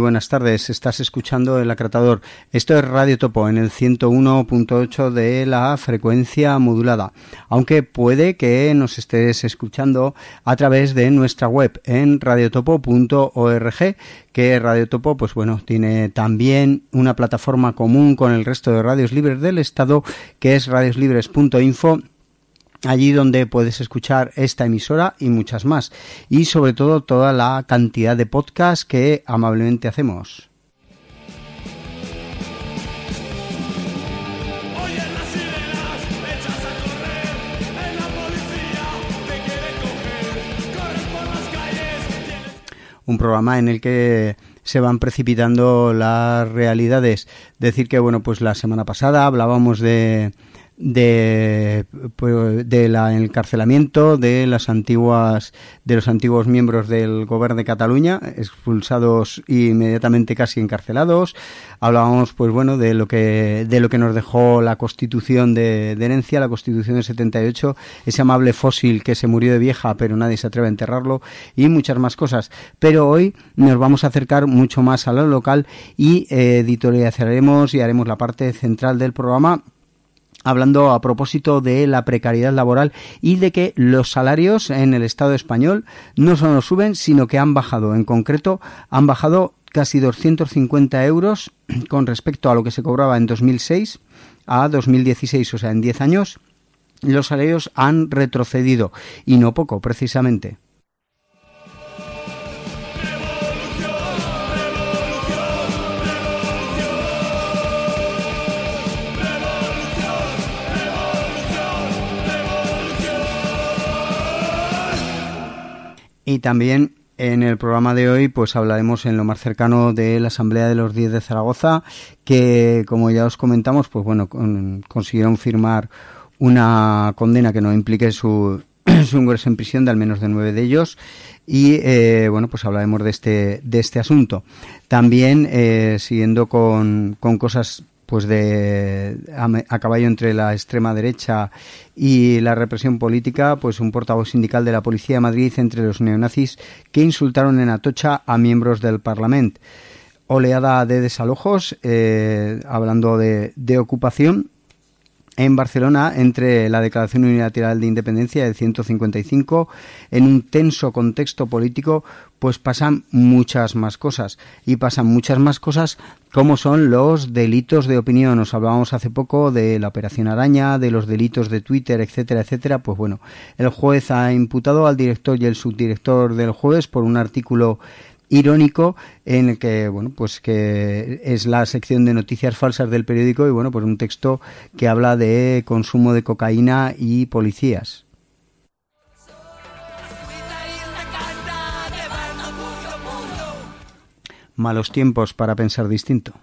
buenas tardes. Estás escuchando El Acratador. Esto es Radio Topo en el 101.8 de la frecuencia modulada. Aunque puede que nos estés escuchando a través de nuestra web en radiotopo.org, que Radio Topo, pues bueno, tiene también una plataforma común con el resto de radios libres del Estado, que es radioslibres.info. Allí donde puedes escuchar esta emisora y muchas más. Y sobre todo toda la cantidad de podcasts que amablemente hacemos. Un programa en el que se van precipitando las realidades. Decir que, bueno, pues la semana pasada hablábamos del encarcelamiento de los antiguos miembros del Govern de Cataluña, expulsados e inmediatamente casi encarcelados. Hablábamos, pues bueno, de lo que nos dejó la Constitución de herencia, la Constitución del 78, ese amable fósil que se murió de vieja, pero nadie se atreve a enterrarlo, y muchas más cosas. Pero hoy nos vamos a acercar mucho más a lo local y editorializaremos y haremos la parte central del programa, hablando a propósito de la precariedad laboral y de que los salarios en el Estado español no solo suben, sino que han bajado. En concreto, han bajado casi 250 euros con respecto a lo que se cobraba en 2006 a 2016, o sea, en 10 años los salarios han retrocedido, y no poco, precisamente. Y también en el programa de hoy pues hablaremos en lo más cercano de la Asamblea de los 10 de Zaragoza, que como ya os comentamos, pues bueno, consiguieron firmar una condena que no implique su ingreso en prisión de al menos de 9 de ellos, y bueno, pues hablaremos de este asunto. También siguiendo con cosas pues a caballo entre la extrema derecha y la represión política, pues un portavoz sindical de la Policía de Madrid entre los neonazis que insultaron en Atocha a miembros del Parlamento. Oleada de desalojos, hablando de ocupación en Barcelona, entre la Declaración Unilateral de Independencia del 155, en un tenso contexto político, pues pasan muchas más cosas. Y pasan muchas más cosas como son los delitos de opinión. Os hablábamos hace poco de la Operación Araña, de los delitos de Twitter, etcétera, etcétera. Pues bueno, el juez ha imputado al director y el subdirector del Jueves por un artículo irónico en el que, bueno, pues que es la sección de noticias falsas del periódico, y bueno, pues un texto que habla de consumo de cocaína y policías. Malos tiempos para pensar distinto.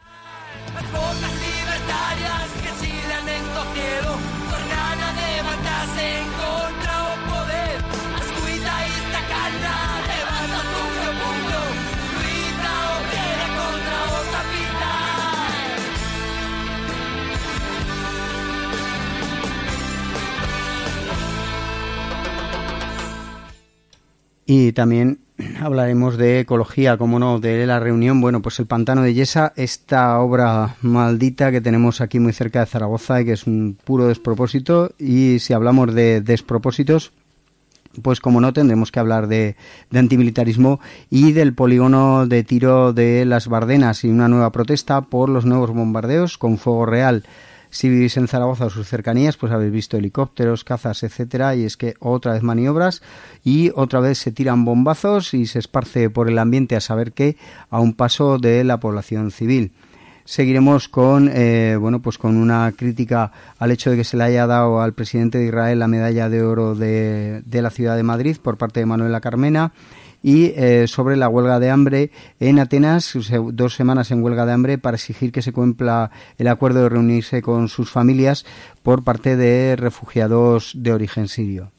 Y también hablaremos de ecología, como no, de la reunión, bueno, pues el Pantano de Yesa, esta obra maldita que tenemos aquí muy cerca de Zaragoza y que es un puro despropósito. Y si hablamos de despropósitos, pues como no, tendremos que hablar de antimilitarismo y del polígono de tiro de las Bardenas y una nueva protesta por los nuevos bombardeos con fuego real. Si vivís en Zaragoza o sus cercanías, pues habéis visto helicópteros, cazas, etcétera, y es que otra vez maniobras y otra vez se tiran bombazos y se esparce por el ambiente a saber qué, a un paso de la población civil. Seguiremos con bueno, pues con una crítica al hecho de que se le haya dado al presidente de Israel la medalla de oro de la ciudad de Madrid por parte de Manuela Carmena. Y sobre la huelga de hambre en Atenas, 2 semanas en huelga de hambre para exigir que se cumpla el acuerdo de reunirse con sus familias por parte de refugiados de origen sirio.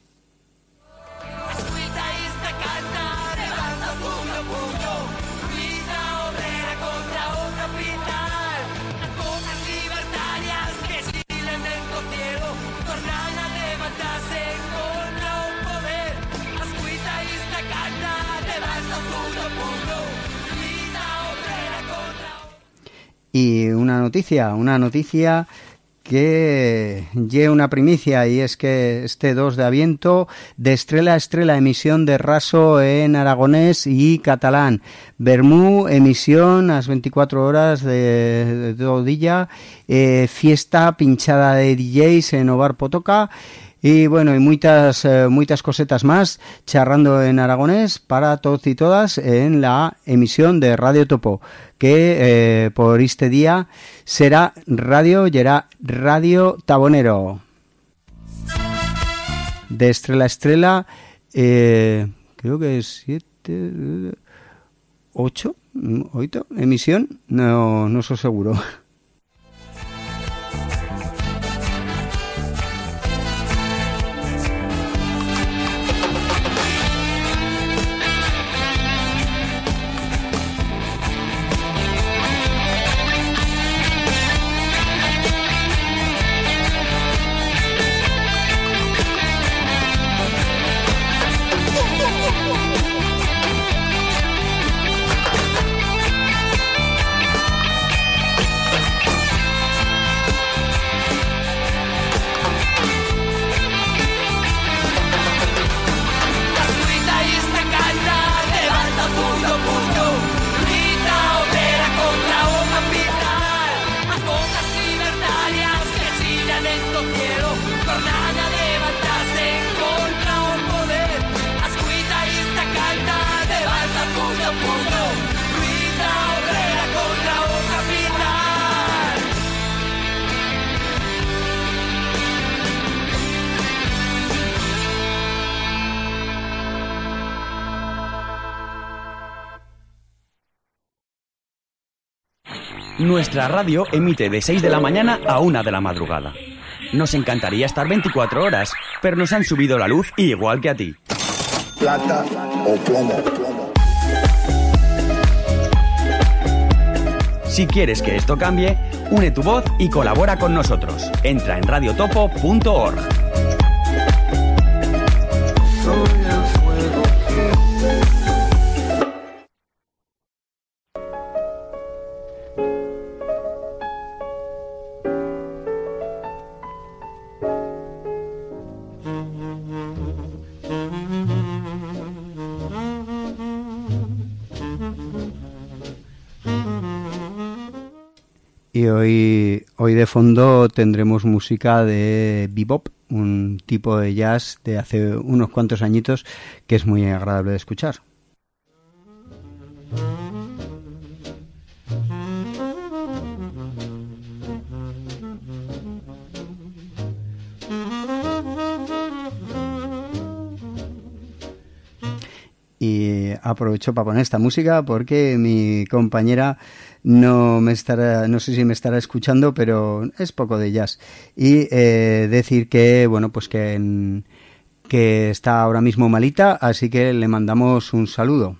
Y una noticia que lleva una primicia, y es que este 2 de Aviento, de Estrela a Estrela, emisión de Raso en aragonés y catalán. Bermú, emisión a las 24 horas de todo día, fiesta pinchada de DJs en Ovar Potoca. Y bueno, y muchas cosetas más, charrando en aragonés para todos y todas en la emisión de Radio Topo, que por este día será Radio Tabonero. De Estrela a Estrela, creo que es 8 emisión, no soy seguro. Nuestra radio emite de 6 de la mañana a 1 de la madrugada. Nos encantaría estar 24 horas, pero nos han subido la luz igual que a ti. Plata o plomo. Si quieres que esto cambie, une tu voz y colabora con nosotros. Entra en radiotopo.org. Y hoy de fondo tendremos música de bebop, un tipo de jazz de hace unos cuantos añitos que es muy agradable de escuchar. Y aprovecho para poner esta música porque mi compañera no sé si me estará escuchando, pero es poco de jazz. Y decir que bueno, pues que está ahora mismo malita, así que le mandamos un saludo.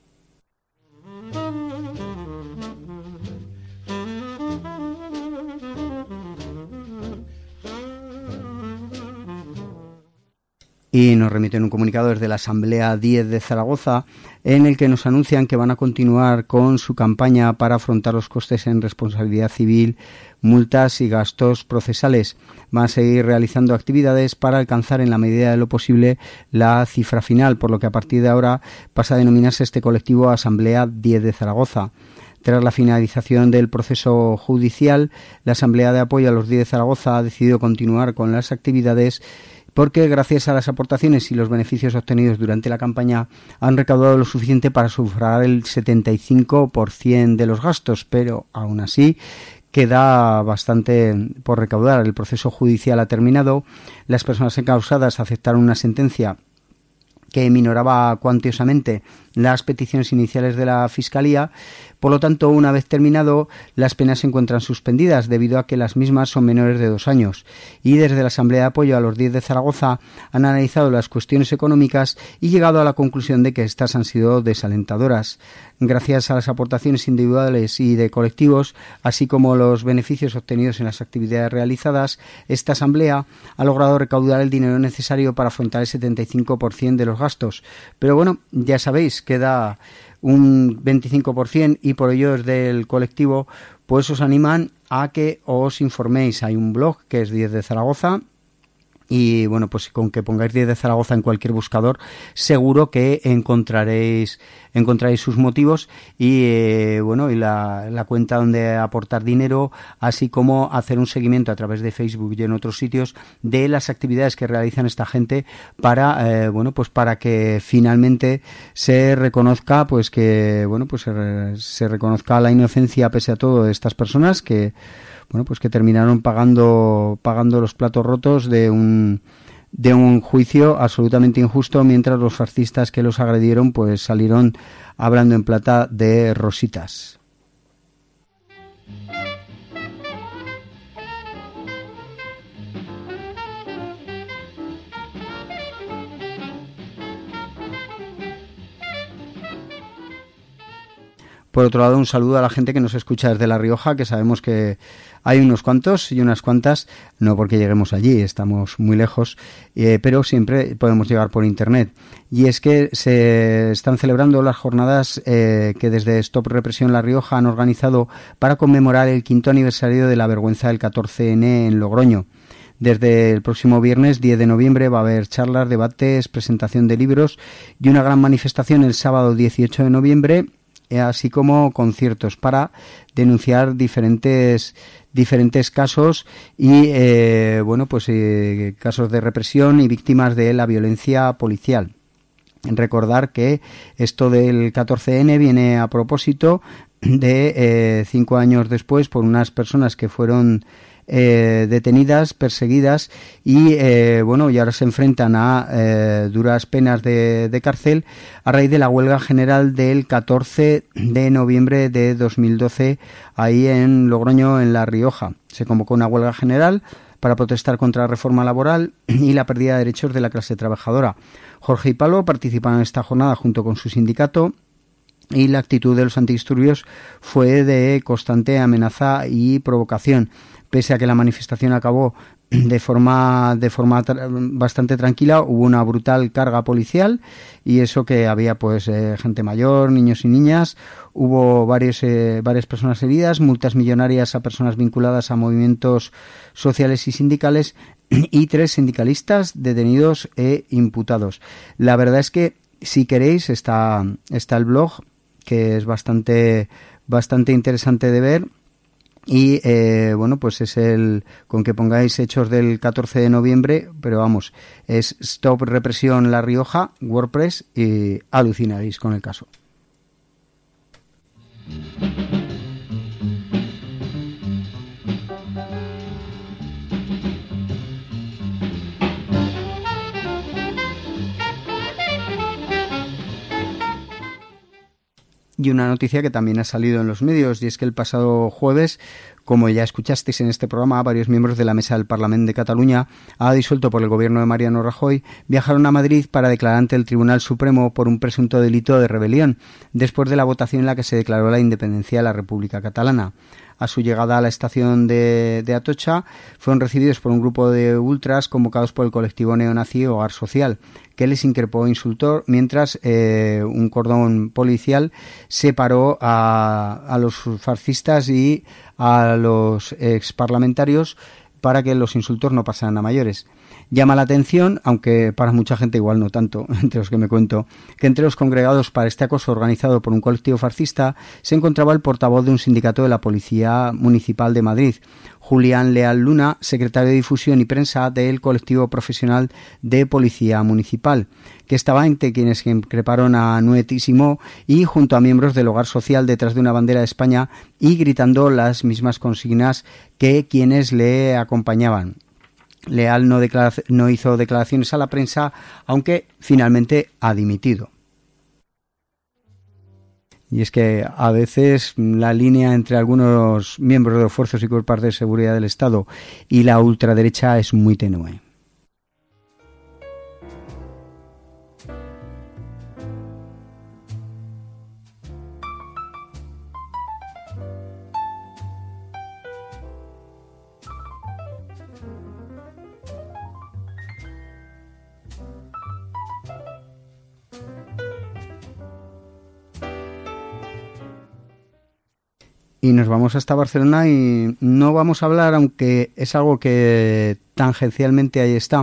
Y nos remiten un comunicado desde la Asamblea 10 de Zaragoza, en el que nos anuncian que van a continuar con su campaña para afrontar los costes en responsabilidad civil, multas y gastos procesales. Van a seguir realizando actividades para alcanzar en la medida de lo posible la cifra final, por lo que a partir de ahora pasa a denominarse este colectivo Asamblea 10 de Zaragoza. Tras la finalización del proceso judicial, la Asamblea de Apoyo a los 10 de Zaragoza ha decidido continuar con las actividades porque gracias a las aportaciones y los beneficios obtenidos durante la campaña han recaudado lo suficiente para sufragar el 75% de los gastos, pero aún así queda bastante por recaudar. El proceso judicial ha terminado, las personas encausadas aceptaron una sentencia que minoraba cuantiosamente las peticiones iniciales de la Fiscalía. Por lo tanto, una vez terminado, las penas se encuentran suspendidas debido a que las mismas son menores de 2 años. Y desde la Asamblea de Apoyo a los 10 de Zaragoza han analizado las cuestiones económicas y llegado a la conclusión de que estas han sido desalentadoras. Gracias a las aportaciones individuales y de colectivos, así como los beneficios obtenidos en las actividades realizadas, esta Asamblea ha logrado recaudar el dinero necesario para afrontar el 75% de los gastos. Pero bueno, ya sabéis, queda un 25% y por ello desde el colectivo pues os animan a que os informéis. Hay un blog que es 10 de Zaragoza. Y bueno, pues con que pongáis 10 de Zaragoza en cualquier buscador, seguro que encontraréis sus motivos y bueno, y la cuenta donde aportar dinero, así como hacer un seguimiento a través de Facebook y en otros sitios de las actividades que realizan esta gente para bueno, pues para que finalmente se reconozca, pues que bueno, pues se reconozca la inocencia pese a todo de estas personas que bueno, pues que terminaron pagando los platos rotos de un juicio absolutamente injusto, mientras los fascistas que los agredieron pues salieron hablando en plata de rositas. Por otro lado, un saludo a la gente que nos escucha desde La Rioja, que sabemos que hay unos cuantos y unas cuantas, no porque lleguemos allí, estamos muy lejos, pero siempre podemos llegar por internet. Y es que se están celebrando las jornadas que desde Stop Represión La Rioja han organizado para conmemorar el 5º aniversario de la vergüenza del 14N en Logroño. Desde el próximo viernes 10 de noviembre va a haber charlas, debates, presentación de libros y una gran manifestación el sábado 18 de noviembre, así como conciertos para denunciar diferentes casos y bueno, pues casos de represión y víctimas de la violencia policial. Recordar que esto del 14N viene a propósito de 5 años después por unas personas que fueron detenidas, perseguidas y bueno, y ahora se enfrentan a duras penas de cárcel a raíz de la huelga general del 14 de noviembre de 2012 ahí en Logroño, en La Rioja. Se convocó una huelga general para protestar contra la reforma laboral y la pérdida de derechos de la clase trabajadora. Jorge y Palo participaron en esta jornada junto con su sindicato y la actitud de los antidisturbios fue de constante amenaza y provocación. Pese a que la manifestación acabó de forma bastante tranquila, hubo una brutal carga policial y eso que había pues gente mayor, niños y niñas, hubo varias personas heridas, multas millonarias a personas vinculadas a movimientos sociales y sindicales y 3 sindicalistas detenidos e imputados. La verdad es que si queréis está el blog, que es bastante interesante de ver. Y bueno, pues es con que pongáis hechos del 14 de noviembre, pero vamos, es Stop Represión La Rioja, WordPress, y alucinaréis con el caso. Y una noticia que también ha salido en los medios, y es que el pasado jueves, como ya escuchasteis en este programa, varios miembros de la Mesa del Parlamento de Cataluña, disuelto por el gobierno de Mariano Rajoy, viajaron a Madrid para declarar ante el Tribunal Supremo por un presunto delito de rebelión, después de la votación en la que se declaró la independencia de la República Catalana. A su llegada a la estación de Atocha, fueron recibidos por un grupo de ultras convocados por el colectivo neonazi Hogar Social, que les increpó e insultó, mientras un cordón policial separó a los fascistas y a los exparlamentarios para que los insultos no pasaran a mayores. Llama la atención, aunque para mucha gente igual no tanto, entre los que me cuento, que entre los congregados para este acoso organizado por un colectivo fascista se encontraba el portavoz de un sindicato de la Policía Municipal de Madrid, Julián Leal Luna, secretario de Difusión y Prensa del colectivo profesional de Policía Municipal, que estaba entre quienes increparon a Nuetísimo y junto a miembros del Hogar Social detrás de una bandera de España y gritando las mismas consignas que quienes le acompañaban. Leal no hizo declaraciones a la prensa, aunque finalmente ha dimitido. Y es que a veces la línea entre algunos miembros de los fuerzas y cuerpos de seguridad del Estado y la ultraderecha es muy tenue. y nos vamos hasta Barcelona y no vamos a hablar, aunque es algo que tangencialmente ahí está,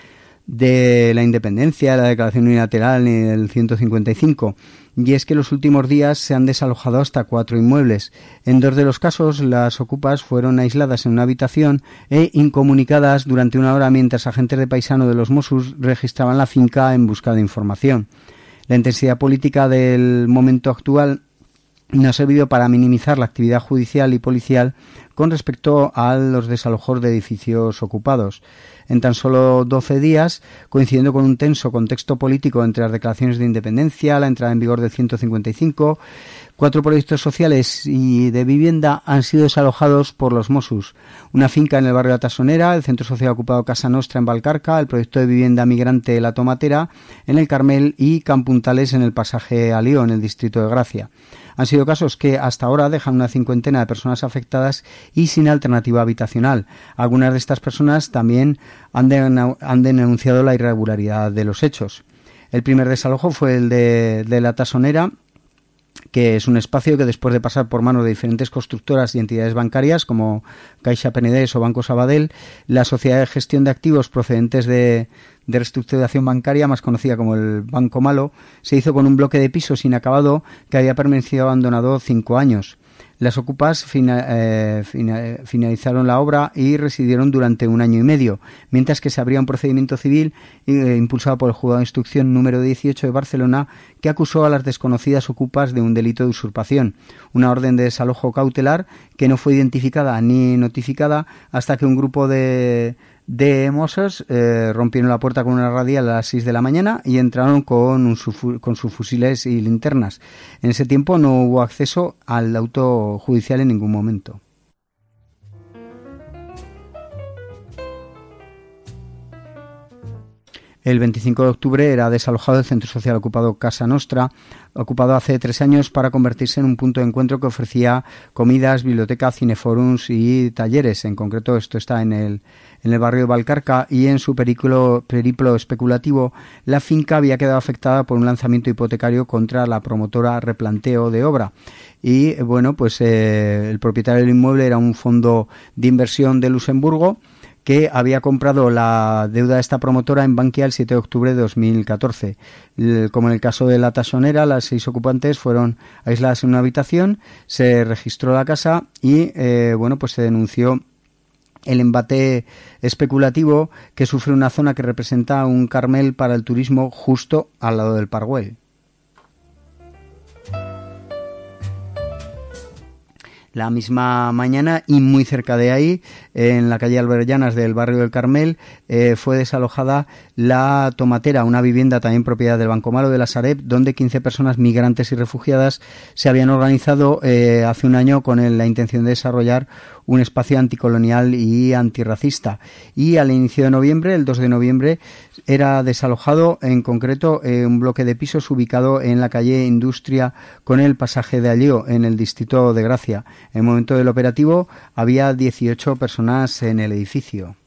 de la independencia, la declaración unilateral ni del 155. Y es que los últimos días se han desalojado hasta 4 inmuebles. En 2 de los casos, las ocupas fueron aisladas en una habitación e incomunicadas durante 1 hora mientras agentes de paisano de los Mossos registraban la finca en busca de información. La intensidad política del momento actual no ha servido para minimizar la actividad judicial y policial con respecto a los desalojos de edificios ocupados. En tan solo 12 días, coincidiendo con un tenso contexto político entre las declaraciones de independencia, la entrada en vigor del 155, 4 proyectos sociales y de vivienda han sido desalojados por los Mossos. Una finca en el barrio de la Tasonera, el centro social ocupado Casa Nostra en Valcarca, el proyecto de vivienda migrante La Tomatera en el Carmel y Campuntales en el pasaje Alió, en el distrito de Gracia. Han sido casos que hasta ahora dejan una 50 de personas afectadas y sin alternativa habitacional. Algunas de estas personas también han denunciado la irregularidad de los hechos. El primer desalojo fue el de La Tasonera, que es un espacio que después de pasar por manos de diferentes constructoras y entidades bancarias como Caixa Penedès o Banco Sabadell, la sociedad de gestión de activos procedentes de reestructuración bancaria, más conocida como el Banco Malo, se hizo con un bloque de pisos inacabado que había permanecido abandonado 5 años. Las ocupas finalizaron la obra y residieron durante 1 año y medio, mientras que se abría un procedimiento civil impulsado por el Juzgado de Instrucción número 18 de Barcelona, que acusó a las desconocidas ocupas de un delito de usurpación. Una orden de desalojo cautelar que no fue identificada ni notificada hasta que un grupo de Mossos rompieron la puerta con una radial a las 6 de la mañana y entraron con sus fusiles y linternas. En ese tiempo no hubo acceso al auto judicial en ningún momento. El 25 de octubre era desalojado el centro social ocupado Casa Nostra, ocupado hace 3 años para convertirse en un punto de encuentro que ofrecía comidas, biblioteca, cineforums y talleres. En concreto, esto está en el barrio de Valcarca, y en su periplo especulativo, la finca había quedado afectada por un lanzamiento hipotecario contra la promotora Replanteo de Obra. Y bueno, pues el propietario del inmueble era un fondo de inversión de Luxemburgo, que había comprado la deuda de esta promotora en Bankia el 7 de octubre de 2014. Como en el caso de La Tasonera, las 6 ocupantes fueron aisladas en una habitación, se registró la casa y pues se denunció el embate especulativo que sufre una zona que representa un Carmel para el turismo justo al lado del Parguel. La misma mañana y muy cerca de ahí, en la calle Alberllanas del barrio del Carmel, fue desalojada La Tomatera, una vivienda también propiedad del Banco Malo de la Sareb, donde 15 personas migrantes y refugiadas se habían organizado hace un año con la intención de desarrollar un espacio anticolonial y antirracista. Y al inicio de noviembre, el 2 de noviembre, era desalojado en concreto un bloque de pisos ubicado en la calle Industria con el pasaje de Alió, en el distrito de Gracia. En el momento del operativo había 18 personas en el edificio.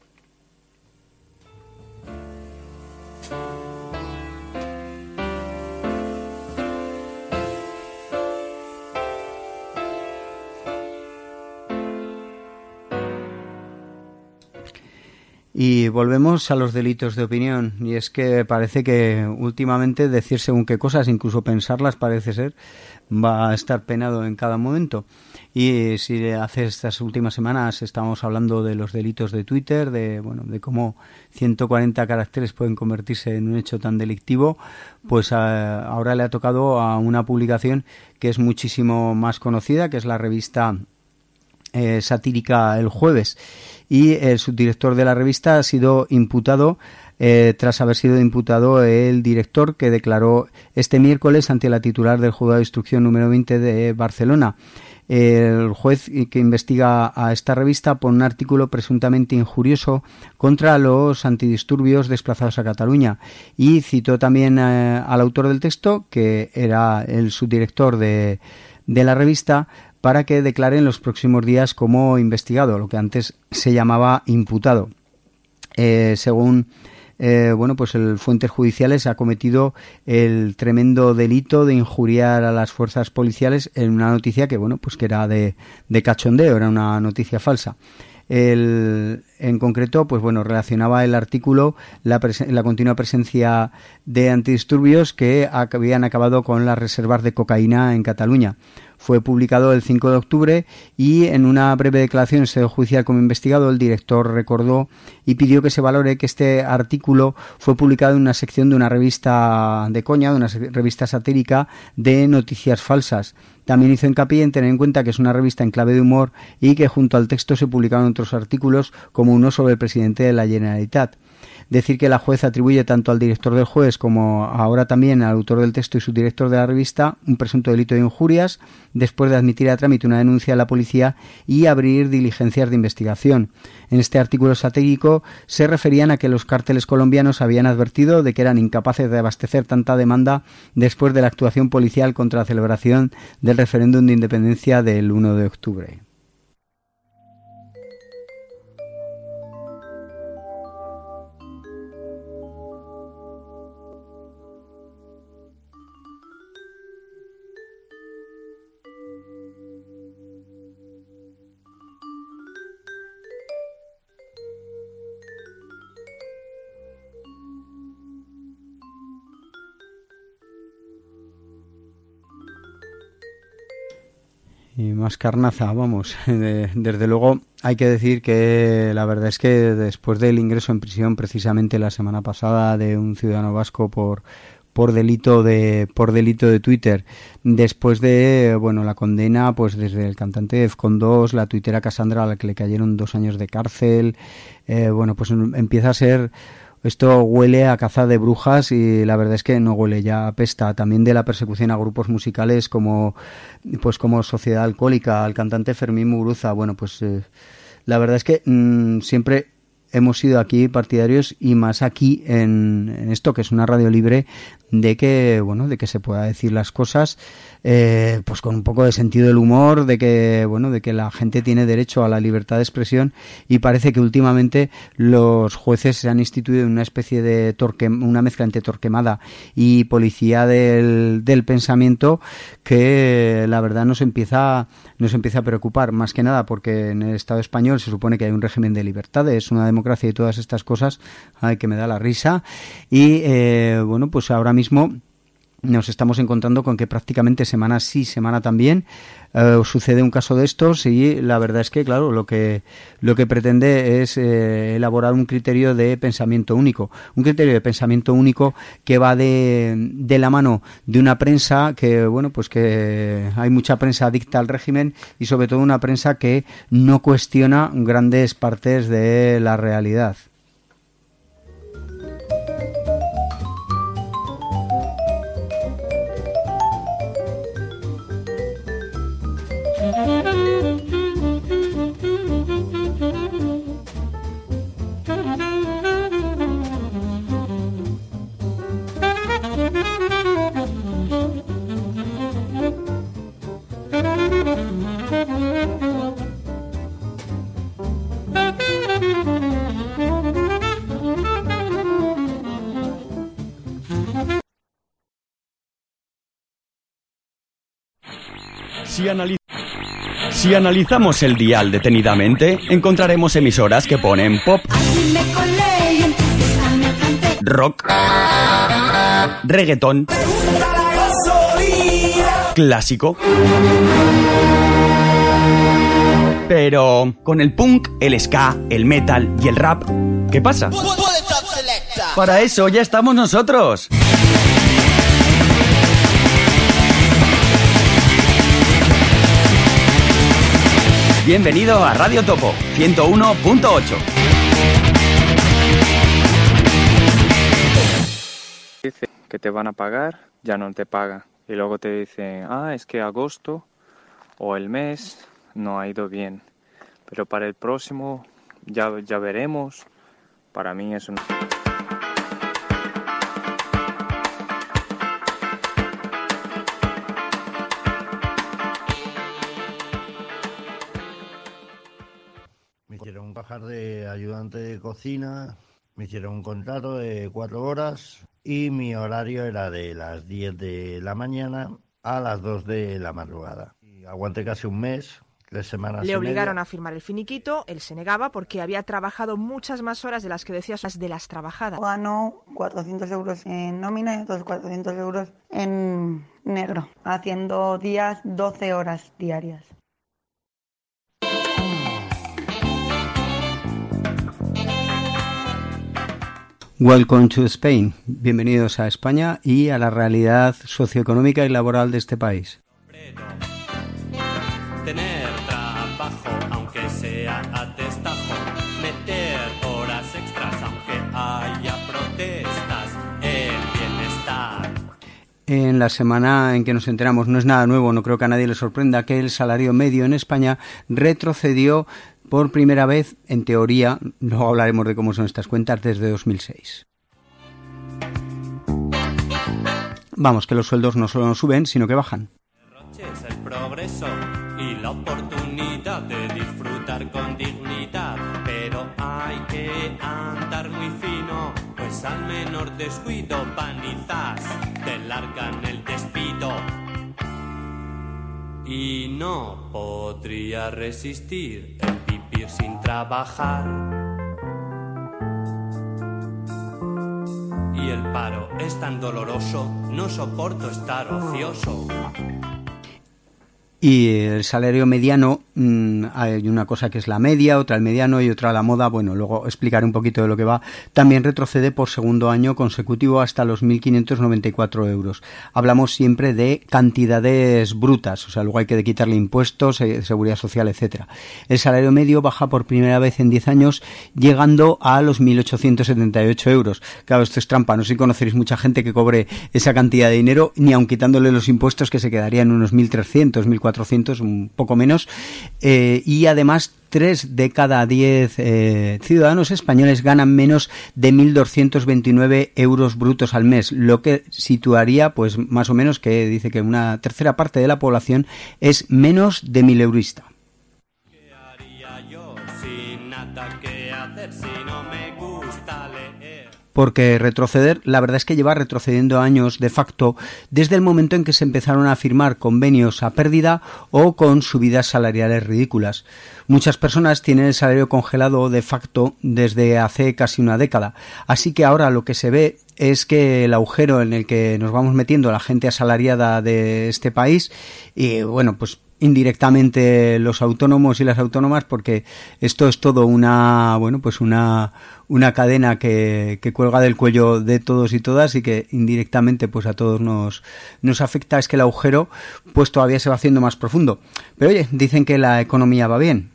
Y volvemos a los delitos de opinión, y es que parece que últimamente decir según qué cosas, incluso pensarlas, parece ser, va a estar penado en cada momento. Y si hace estas últimas semanas estamos hablando de los delitos de Twitter, de cómo 140 caracteres pueden convertirse en un hecho tan delictivo, pues ahora le ha tocado a una publicación que es muchísimo más conocida, que es la revista satírica El Jueves, y el subdirector de la revista ha sido imputado tras haber sido imputado el director, que declaró este miércoles ante la titular del Juzgado de Instrucción número 20 de Barcelona. El juez que investiga a esta revista por un artículo presuntamente injurioso contra los antidisturbios desplazados a Cataluña, y citó también al autor del texto, que era el subdirector de la revista, para que declare en los próximos días como investigado, lo que antes se llamaba imputado. Según bueno, pues el Fuentes Judiciales ha cometido el tremendo delito de injuriar a las fuerzas policiales en una noticia que, bueno, pues que era de cachondeo, era una noticia falsa. En concreto, pues bueno, relacionaba el artículo la continua presencia de antidisturbios que habían acabado con las reservas de cocaína en Cataluña. Fue publicado el 5 de octubre y en una breve declaración en sede judicial como investigado, el director recordó y pidió que se valore que este artículo fue publicado en una sección de una revista de coña, de una revista satírica de noticias falsas. También hizo hincapié en tener en cuenta que es una revista en clave de humor y que junto al texto se publicaron otros artículos como uno sobre el presidente de la Generalitat. Decir que la juez atribuye tanto al director del juez como ahora también al autor del texto y subdirector de la revista un presunto delito de injurias después de admitir a trámite una denuncia a la policía y abrir diligencias de investigación. En este artículo satírico se referían a que los cárteles colombianos habían advertido de que eran incapaces de abastecer tanta demanda después de la actuación policial contra la celebración del referéndum de independencia del 1 de octubre. Y más carnaza, vamos. Desde luego hay que decir que la verdad es que después del ingreso en prisión precisamente la semana pasada de un ciudadano vasco por delito de Twitter, después de la condena pues desde el cantante de Defcon 2, la tuitera Cassandra a la que le cayeron 2 años de cárcel, pues empieza a ser. Esto huele a caza de brujas y la verdad es que no huele, ya apesta. También de la persecución a grupos musicales como Sociedad Alcohólica, al cantante Fermín Muguruza. La verdad es que siempre hemos sido aquí partidarios y más aquí en esto que es una radio libre de que se pueda decir las cosas pues con un poco de sentido del humor, de que la gente tiene derecho a la libertad de expresión, y parece que últimamente los jueces se han instituido una especie de una mezcla entre Torquemada y policía del pensamiento que la verdad nos empieza a preocupar, más que nada porque en el Estado español se supone que hay un régimen de libertades, una democracia y todas estas cosas, que me da la risa, y pues ahora mismo nos estamos encontrando con que prácticamente semana sí, semana también sucede un caso de estos, y la verdad es que, claro, lo que pretende es elaborar un criterio de pensamiento único. Un criterio de pensamiento único que va de la mano de una prensa que, que hay mucha prensa adicta al régimen y sobre todo una prensa que no cuestiona grandes partes de la realidad. Si analizamos el dial detenidamente, encontraremos emisoras que ponen pop, rock, reggaetón, clásico. Pero con el punk, el ska, el metal y el rap, ¿qué pasa? Para eso ya estamos nosotros. Bienvenido a Radio Topo 101.8. Dice que te van a pagar, ya no te pagan. Y luego te dicen, es que agosto o el mes no ha ido bien. Pero para el próximo ya veremos. Para mí es un... Me hicieron bajar de ayudante de cocina, Me hicieron un contrato de 4 horas y mi horario era de las 10 de la mañana a las 2 de la madrugada. Y aguanté casi un mes, 3 semanas. Le obligaron a firmar el finiquito, él se negaba porque había trabajado muchas más horas de las que decías de las trabajadas. Ganó 400 euros en nómina y otros 400 euros en negro, haciendo días 12 horas diarias. Welcome to Spain. Bienvenidos a España y a la realidad socioeconómica y laboral de este país. Tener trabajo, aunque sea a destajo, meter horas extras, aunque haya protestas, el bienestar. En la semana en que nos enteramos, no es nada nuevo, no creo que a nadie le sorprenda, que el salario medio en España retrocedió por primera vez, en teoría, luego hablaremos de cómo son estas cuentas, desde 2006. Vamos, que los sueldos no solo no suben, sino que bajan. Es el progreso y la oportunidad de disfrutar con dignidad, pero hay que andar muy fino, pues al menor descuido panizas, te largan el despido. Y no podría resistir el vivir sin trabajar. Y el paro es tan doloroso, no soporto estar ocioso. Y el salario mediano, hay una cosa que es la media, otra el mediano y otra la moda. Bueno, luego explicaré un poquito de lo que va. También retrocede por segundo año consecutivo hasta los 1.594 euros. Hablamos siempre de cantidades brutas, o sea, luego hay que quitarle impuestos, seguridad social, etcétera. El salario medio baja por primera vez en 10 años, llegando a los 1.878 euros. Claro, esto es trampa, no sé si conoceréis mucha gente que cobre esa cantidad de dinero, ni aun quitándole los impuestos, que se quedarían en unos 1.300, 1.400, un poco menos, y además 3 de cada 10 ciudadanos españoles ganan menos de 1.229 euros brutos al mes, lo que situaría, pues más o menos, que dice que una tercera parte de la población es menos de 1.000eurista. ¿Qué haría yo sin nada que hacer si no me gusta leer? Porque retroceder, la verdad es que lleva retrocediendo años de facto desde el momento en que se empezaron a firmar convenios a pérdida o con subidas salariales ridículas. Muchas personas tienen el salario congelado de facto desde hace casi una década, así que ahora lo que se ve es que el agujero en el que nos vamos metiendo la gente asalariada de este país, y bueno, pues indirectamente los autónomos y las autónomas, porque esto es todo una cadena que cuelga del cuello de todos y todas, y que indirectamente pues a todos nos afecta. Es que el agujero pues todavía se va haciendo más profundo. Pero oye, dicen que la economía va bien.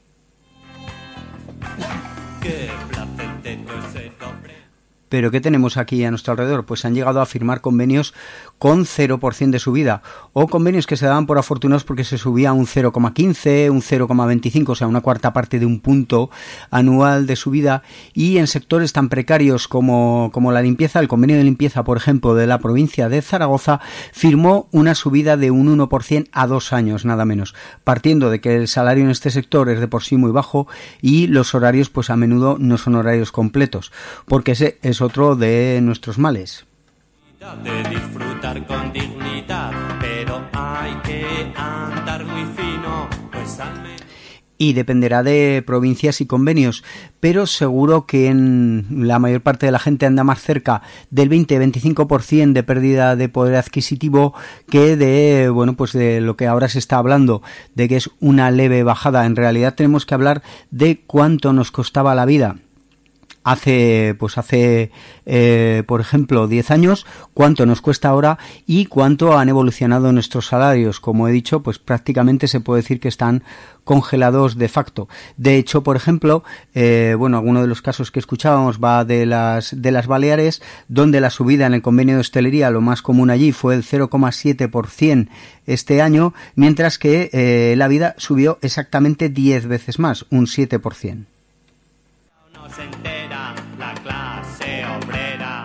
Qué placentero ese hombre. ¿Pero qué tenemos aquí a nuestro alrededor? Pues han llegado a firmar convenios con 0% de subida, o convenios que se daban por afortunados porque se subía un 0,15, un 0,25, o sea, una cuarta parte de un punto anual de subida, y en sectores tan precarios como la limpieza. El convenio de limpieza, por ejemplo, de la provincia de Zaragoza firmó una subida de un 1% a 2 años, nada menos, partiendo de que el salario en este sector es de por sí muy bajo y los horarios pues a menudo no son horarios completos, porque ese es otro de nuestros males. De disfrutar con dignidad, pero hay que andar muy fino, pues al menos. Y dependerá de provincias y convenios, pero seguro que en la mayor parte de la gente anda más cerca del 20-25% de pérdida de poder adquisitivo que de, bueno, pues de lo que ahora se está hablando, de que es una leve bajada. En realidad tenemos que hablar de cuánto nos costaba la vida hace, por ejemplo, 10 años, cuánto nos cuesta ahora y cuánto han evolucionado nuestros salarios. Como he dicho, pues prácticamente se puede decir que están congelados de facto. De hecho, por ejemplo, alguno de los casos que escuchábamos va de las Baleares, donde la subida en el convenio de hostelería, lo más común allí, fue el 0,7% este año, mientras que la vida subió exactamente 10 veces más, un 7%. No se entera la clase obrera.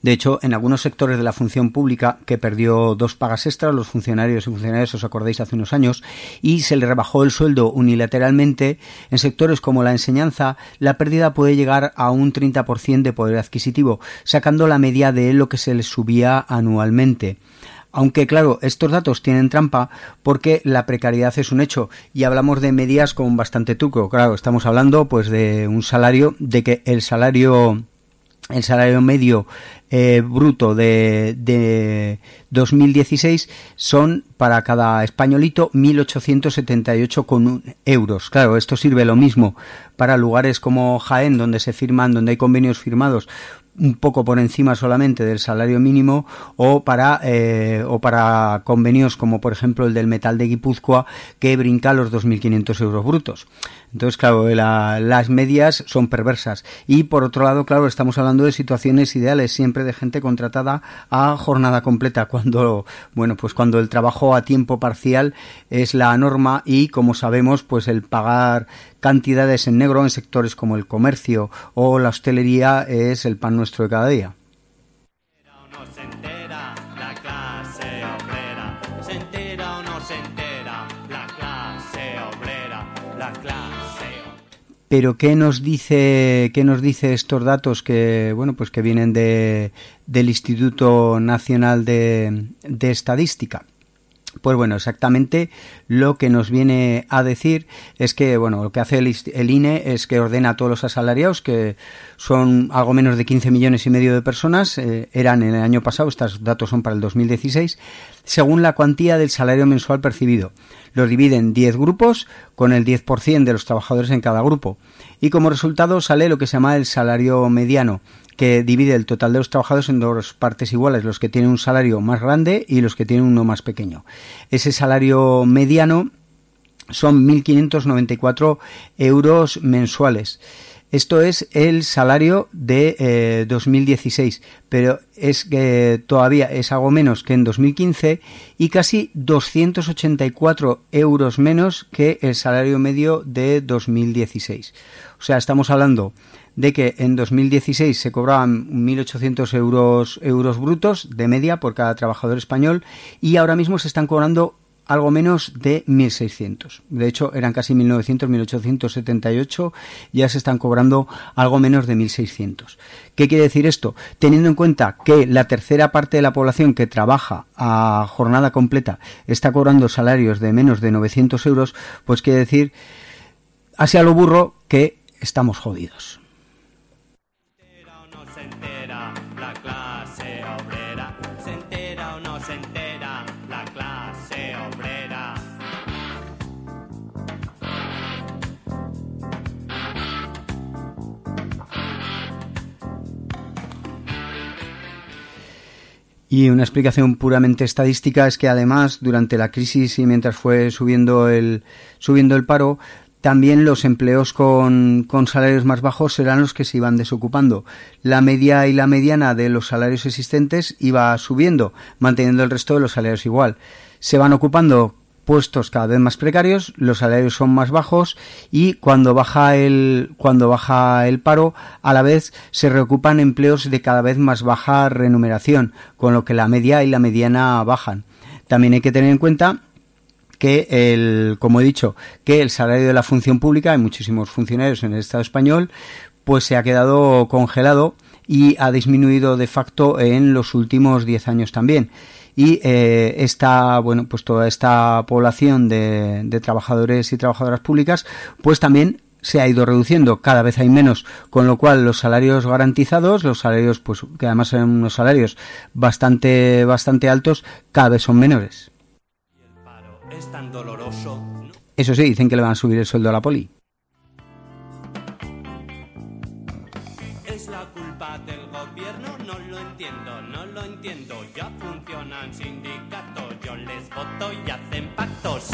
De hecho, en algunos sectores de la función pública, que perdió 2 pagas extras, los funcionarios y funcionarias, os acordáis, hace unos años, y se le rebajó el sueldo unilateralmente, en sectores como la enseñanza, la pérdida puede llegar a un 30% de poder adquisitivo, sacando la media de lo que se les subía anualmente. Aunque, claro, estos datos tienen trampa porque la precariedad es un hecho y hablamos de medias con bastante truco. Claro, estamos hablando pues de un salario, de que el salario medio bruto de 2016 son para cada españolito 1.878,1 euros. Claro, esto sirve lo mismo para lugares como Jaén, donde hay convenios firmados un poco por encima solamente del salario mínimo, o para convenios como por ejemplo el del metal de Guipúzcoa, que brinca los 2.500 euros brutos. Entonces, claro, las medias son perversas. Y por otro lado, claro, estamos hablando de situaciones ideales, siempre de gente contratada a jornada completa, cuando el trabajo a tiempo parcial es la norma, y como sabemos, pues el pagar cantidades en negro en sectores como el comercio o la hostelería es el pan nuestro de cada día. Pero ¿qué nos dice estos datos que vienen del Instituto Nacional de Estadística? Pues bueno, exactamente lo que nos viene a decir es que, lo que hace el INE es que ordena a todos los asalariados, que son algo menos de 15 millones y medio de personas, eran en el año pasado, estos datos son para el 2016, según la cuantía del salario mensual percibido. Los dividen en 10 grupos, con el 10% de los trabajadores en cada grupo. Y como resultado sale lo que se llama el salario mediano, que divide el total de los trabajadores en 2 partes iguales, los que tienen un salario más grande y los que tienen uno más pequeño. Ese salario mediano son 1.594 euros mensuales. Esto es el salario de 2016, pero es que todavía es algo menos que en 2015 y casi 284 euros menos que el salario medio de 2016. O sea, estamos hablando de que en 2016 se cobraban 1.800 euros brutos de media por cada trabajador español, y ahora mismo se están cobrando algo menos de 1.600. De hecho, eran casi 1.900, 1.878, ya se están cobrando algo menos de 1.600. ¿Qué quiere decir esto? Teniendo en cuenta que la tercera parte de la población que trabaja a jornada completa está cobrando salarios de menos de 900 euros, pues quiere decir, así a lo burro, que estamos jodidos. Y una explicación puramente estadística es que además, durante la crisis y mientras fue subiendo el paro, también los empleos con salarios más bajos serán los que se iban desocupando. La media y la mediana de los salarios existentes iba subiendo, manteniendo el resto de los salarios igual. Se van ocupando puestos cada vez más precarios, los salarios son más bajos, y cuando baja el paro, a la vez se reocupan empleos de cada vez más baja remuneración, con lo que la media y la mediana bajan. También hay que tener en cuenta que como he dicho, que el salario de la función pública, hay muchísimos funcionarios en el Estado español, pues se ha quedado congelado y ha disminuido de facto en los últimos 10 años también. Y toda esta población de trabajadores y trabajadoras públicas, pues también se ha ido reduciendo, cada vez hay menos, con lo cual los salarios garantizados, los salarios pues que además son unos salarios bastante altos, cada vez son menores. Es tan doloroso. Eso sí, dicen que le van a subir el sueldo a la poli. Es la culpa del gobierno, no lo entiendo. Ya funcionan sindicatos, yo les voto y hacen pactos.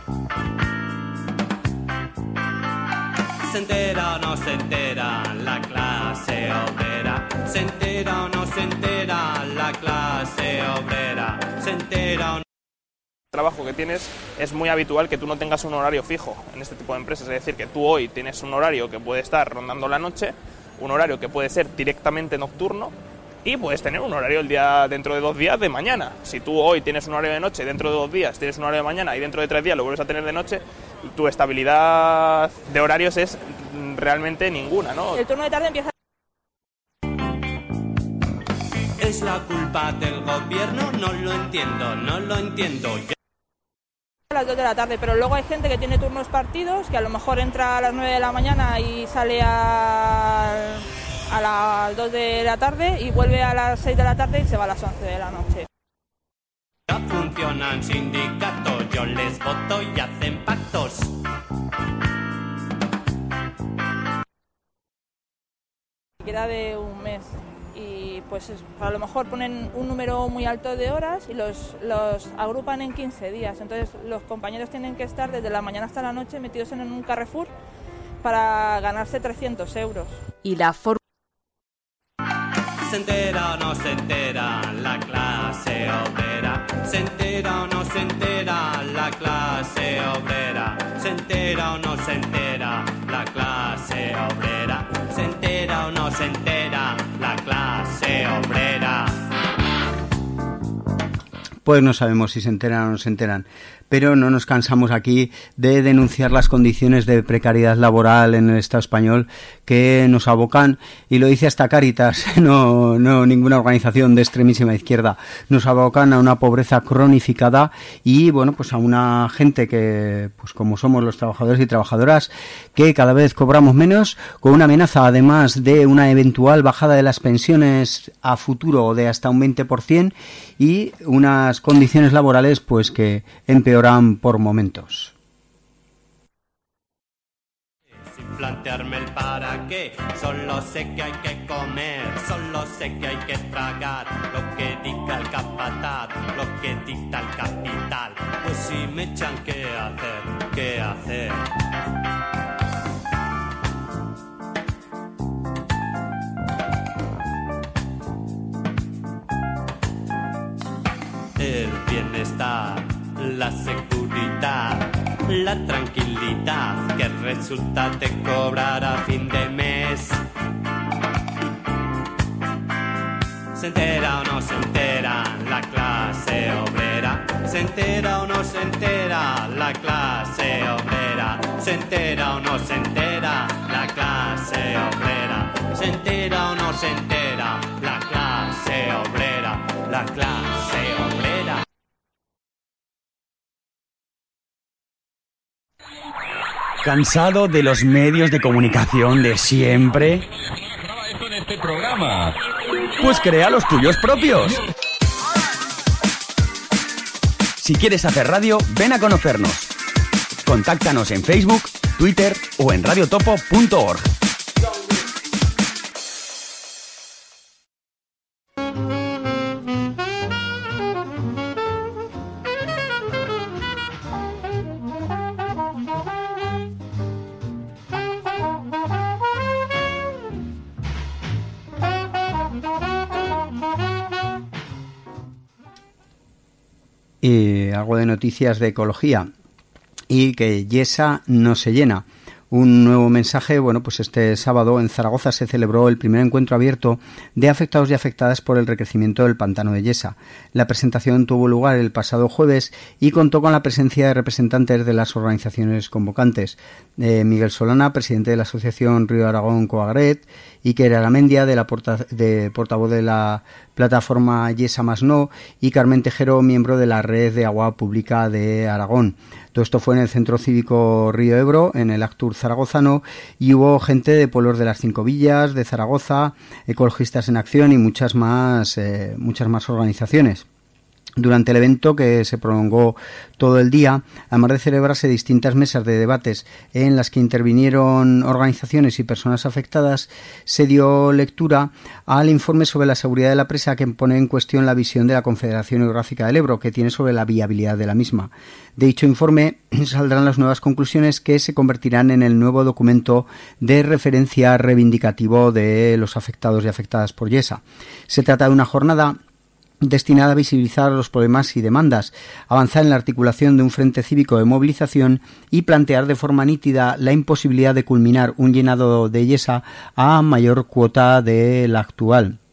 ¿Se entera o no se entera la clase obrera? ¿Se entera o no se entera la clase obrera? ¿Se entera o no? Trabajo que tienes, es muy habitual que tú no tengas un horario fijo en este tipo de empresas, es decir, que tú hoy tienes un horario que puede estar rondando la noche, un horario que puede ser directamente nocturno, y puedes tener un horario el día dentro de 2 días de mañana. Si tú hoy tienes un horario de noche, dentro de 2 días tienes un horario de mañana y dentro de 3 días lo vuelves a tener de noche, tu estabilidad de horarios es realmente ninguna, ¿no? El turno de tarde empieza... Es la culpa del gobierno, no lo entiendo. A las 2 de la tarde, pero luego hay gente que tiene turnos partidos, que a lo mejor entra a las 9 de la mañana y sale a las 2 de la tarde y vuelve a las 6 de la tarde y se va a las 11 de la noche. Ya funcionan sindicatos, yo les voto y hacen pactos. Queda de un mes y pues a lo mejor ponen un número muy alto de horas y los agrupan en 15 días. Entonces los compañeros tienen que estar desde la mañana hasta la noche metidos en un Carrefour para ganarse 300 euros. Y la ¿Se entera o no se entera la clase obrera? ¿Se entera o no se entera la clase obrera? ¿Se entera o no se entera la clase obrera? ¿Se entera o no se entera la clase obrera? Pues no sabemos si se enteran o no se enteran, pero no nos cansamos aquí de denunciar las condiciones de precariedad laboral en el Estado español que nos abocan, y lo dice hasta Cáritas, no ninguna organización de extremísima izquierda, nos abocan a una pobreza cronificada y bueno, pues a una gente que, pues como somos los trabajadores y trabajadoras, que cada vez cobramos menos, con una amenaza además de una eventual bajada de las pensiones a futuro de hasta un 20% y unas condiciones laborales pues que empeoran por momentos. Sin plantearme el para qué, solo sé que hay que comer, solo sé que hay que tragar lo que diga el capataz, lo que dicta el capital. Pues si me echan, ¿qué hacer? ¿Qué hacer? El bienestar, la seguridad, la tranquilidad que resulta de cobrar a fin de mes. ¿Se entera o no se entera la clase obrera? ¿Se entera o no se entera la clase obrera? ¿Se entera o no se entera la clase obrera? ¿Se entera o no se entera la clase obrera? La clase obrera. ¿Cansado de los medios de comunicación de siempre? Pues crea los tuyos propios. Si quieres hacer radio, ven a conocernos. Contáctanos en Facebook, Twitter o en radiotopo.org. Y algo de noticias de ecología y que Yesa no se llena. Un nuevo mensaje, bueno, pues este sábado en Zaragoza se celebró el primer encuentro abierto de afectados y afectadas por el recrecimiento del pantano de Yesa. La presentación tuvo lugar el pasado jueves y contó con la presencia de representantes de las organizaciones convocantes. Miguel Solana, presidente de la Asociación Río Aragón Coagret, Iker Aramendia, portavoz de la plataforma Yesa Más No, y Carmen Tejero, miembro de la Red de Agua Pública de Aragón. Todo esto fue en el Centro Cívico Río Ebro, en el Actur zaragozano, y hubo gente de pueblos de las 5 villas, de Zaragoza, Ecologistas en Acción y muchas más organizaciones. Durante el evento, que se prolongó todo el día, además de celebrarse distintas mesas de debates en las que intervinieron organizaciones y personas afectadas, se dio lectura al informe sobre la seguridad de la presa, que pone en cuestión la visión de la Confederación Hidrográfica del Ebro, que tiene sobre la viabilidad de la misma. De dicho informe saldrán las nuevas conclusiones que se convertirán en el nuevo documento de referencia reivindicativo de los afectados y afectadas por Yesa. Se trata de una jornada destinada a visibilizar los problemas y demandas, avanzar en la articulación de un frente cívico de movilización y plantear de forma nítida la imposibilidad de culminar un llenado de Yesa a mayor cuota de la actual.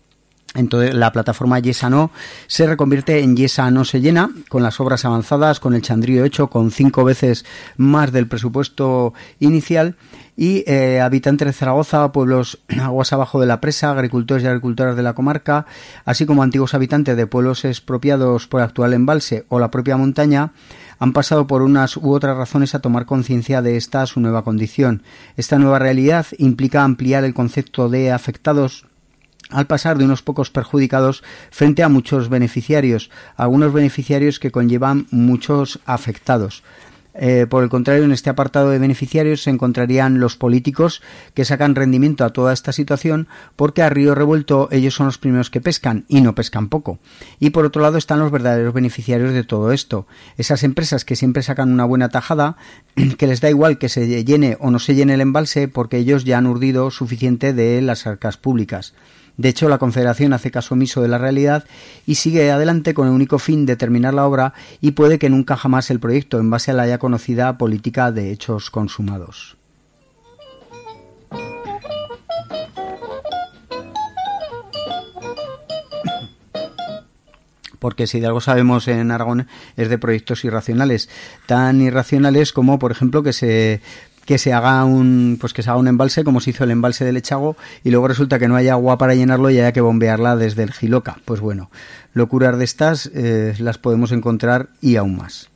Entonces la plataforma Yesa No se reconvierte en Yesa No se llena, con las obras avanzadas, con el chandrío hecho, con 5 veces más del presupuesto inicial. Y habitantes de Zaragoza, pueblos aguas abajo de la presa, agricultores y agricultoras de la comarca, así como antiguos habitantes de pueblos expropiados por el actual embalse o la propia montaña, han pasado por unas u otras razones a tomar conciencia de esta su nueva condición. Esta nueva realidad implica ampliar el concepto de afectados al pasar de unos pocos perjudicados frente a muchos beneficiarios, algunos beneficiarios que conllevan muchos afectados. Por el contrario, en este apartado de beneficiarios se encontrarían los políticos, que sacan rendimiento a toda esta situación porque a río revuelto ellos son los primeros que pescan y no pescan poco. Y por otro lado están los verdaderos beneficiarios de todo esto, esas empresas que siempre sacan una buena tajada, que les da igual que se llene o no se llene el embalse porque ellos ya han urdido suficiente de las arcas públicas. De hecho, la Confederación hace caso omiso de la realidad y sigue adelante con el único fin de terminar la obra, y puede que nunca jamás el proyecto, en base a la ya conocida política de hechos consumados. Porque si de algo sabemos en Aragón es de proyectos irracionales, tan irracionales como, por ejemplo, que se haga un embalse, como se hizo el embalse del Echago, y luego resulta que no hay agua para llenarlo y haya que bombearla desde el Jiloca. Pues bueno, locuras de estas las podemos encontrar y aún más.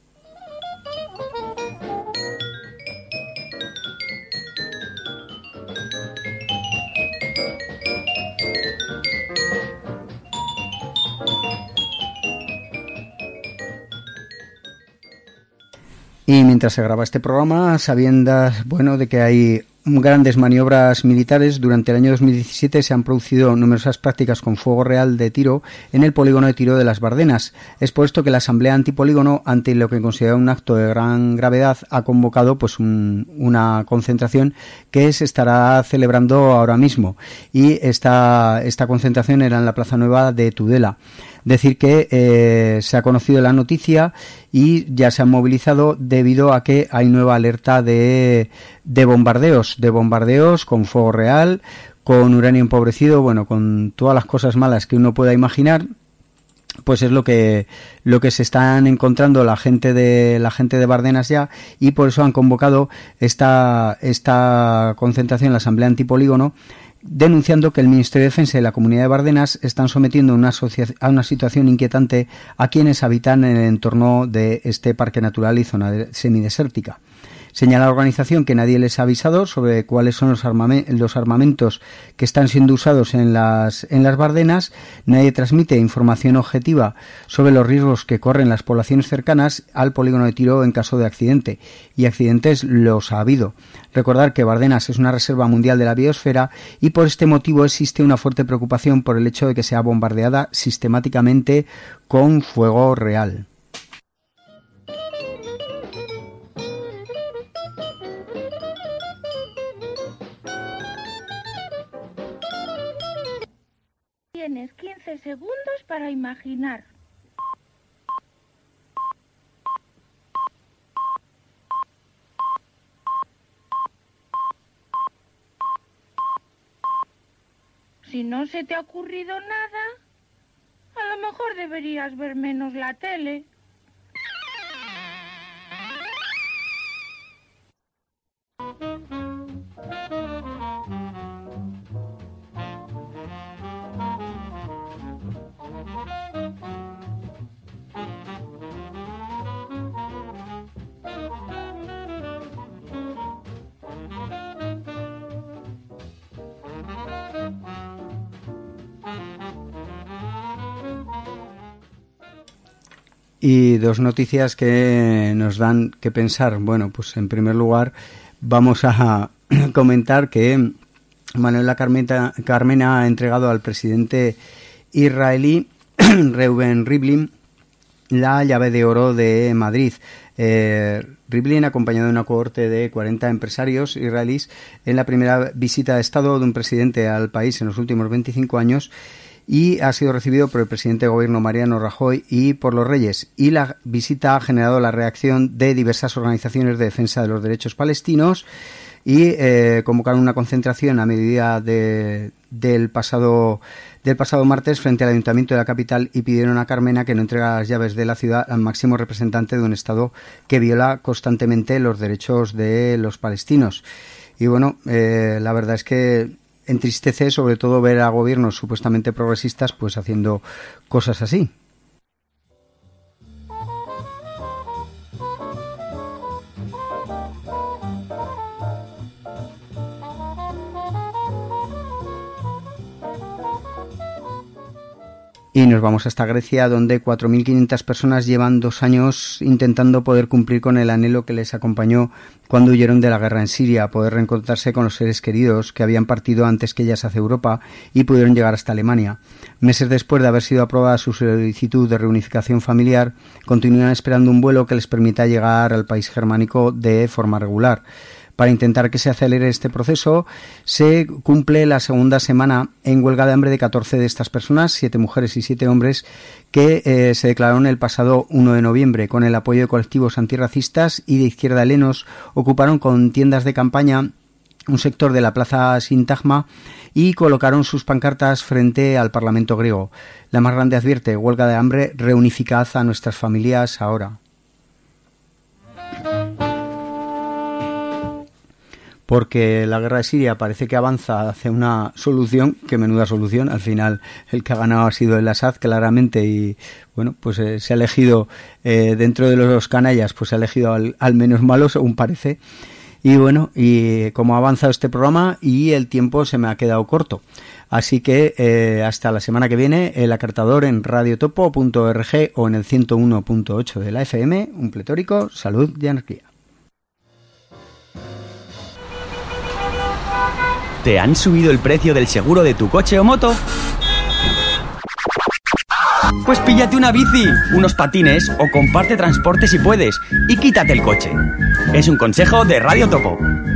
Y mientras se graba este programa, sabiendas, de que hay grandes maniobras militares, durante el año 2017 se han producido numerosas prácticas con fuego real de tiro en el polígono de tiro de las Bardenas. Es por esto que la Asamblea Antipolígono, ante lo que considera un acto de gran gravedad, ha convocado una concentración que se estará celebrando ahora mismo. Y esta concentración era en la Plaza Nueva de Tudela. Decir que se ha conocido la noticia y ya se han movilizado debido a que hay nueva alerta de bombardeos con fuego real, con uranio empobrecido, con todas las cosas malas que uno pueda imaginar. Pues es lo que se están encontrando la gente de Bardenas ya, y por eso han convocado esta concentración en la Asamblea Antipolígono, denunciando que el Ministerio de Defensa y la Comunidad de Bardenas están sometiendo a una situación inquietante a quienes habitan en el entorno de este parque natural y zona semidesértica. Señala la organización que nadie les ha avisado sobre cuáles son los armamentos que están siendo usados en las Bardenas, nadie transmite información objetiva sobre los riesgos que corren las poblaciones cercanas al polígono de tiro en caso de accidente, y accidentes los ha habido. Recordar que Bardenas es una reserva mundial de la biosfera y por este motivo existe una fuerte preocupación por el hecho de que sea bombardeada sistemáticamente con fuego real. Tienes 15 segundos para imaginar. Si no se te ha ocurrido nada, a lo mejor deberías ver menos la tele. Y dos noticias que nos dan que pensar. Bueno, pues en primer lugar vamos a comentar que Manuela Carmena ha entregado al presidente israelí Reuven Rivlin la llave de oro de Madrid. Rivlin, acompañado de una cohorte de 40 empresarios israelíes, en la primera visita de Estado de un presidente al país en los últimos 25 años, y ha sido recibido por el presidente de gobierno Mariano Rajoy y por los Reyes. Y la visita ha generado la reacción de diversas organizaciones de defensa de los derechos palestinos, y convocaron una concentración a medida del pasado martes frente al Ayuntamiento de la capital y pidieron a Carmena que no entregue las llaves de la ciudad al máximo representante de un Estado que viola constantemente los derechos de los palestinos. Y bueno, la verdad es que entristece sobre todo ver a gobiernos supuestamente progresistas pues haciendo cosas así. Y nos vamos hasta Grecia, donde 4.500 personas llevan 2 años intentando poder cumplir con el anhelo que les acompañó cuando huyeron de la guerra en Siria, poder reencontrarse con los seres queridos que habían partido antes que ellas hacia Europa y pudieron llegar hasta Alemania. Meses después de haber sido aprobada su solicitud de reunificación familiar, continúan esperando un vuelo que les permita llegar al país germánico de forma regular. Para intentar que se acelere este proceso, se cumple la segunda semana en huelga de hambre de 14 de estas personas, 7 mujeres y 7 hombres, que se declararon el pasado 1 de noviembre. Con el apoyo de colectivos antirracistas y de izquierda helenos, ocuparon con tiendas de campaña un sector de la plaza Sintagma y colocaron sus pancartas frente al Parlamento griego. La más grande advierte: huelga de hambre, reunificad a nuestras familias ahora. Porque la guerra de Siria parece que avanza hacia una solución, que menuda solución. Al final el que ha ganado ha sido el Assad, claramente, y bueno, pues se ha elegido dentro de los canallas, pues se ha elegido al menos malo, según parece. Y bueno, y como ha avanzado este programa y el tiempo se me ha quedado corto. Así que hasta la semana que viene, el acartador en radiotopo.org o en el 101.8 de la FM, un pletórico, salud y anarquía. ¿Te han subido el precio del seguro de tu coche o moto? Pues píllate una bici, unos patines o comparte transporte si puedes y quítate el coche. Es un consejo de Radio Topo.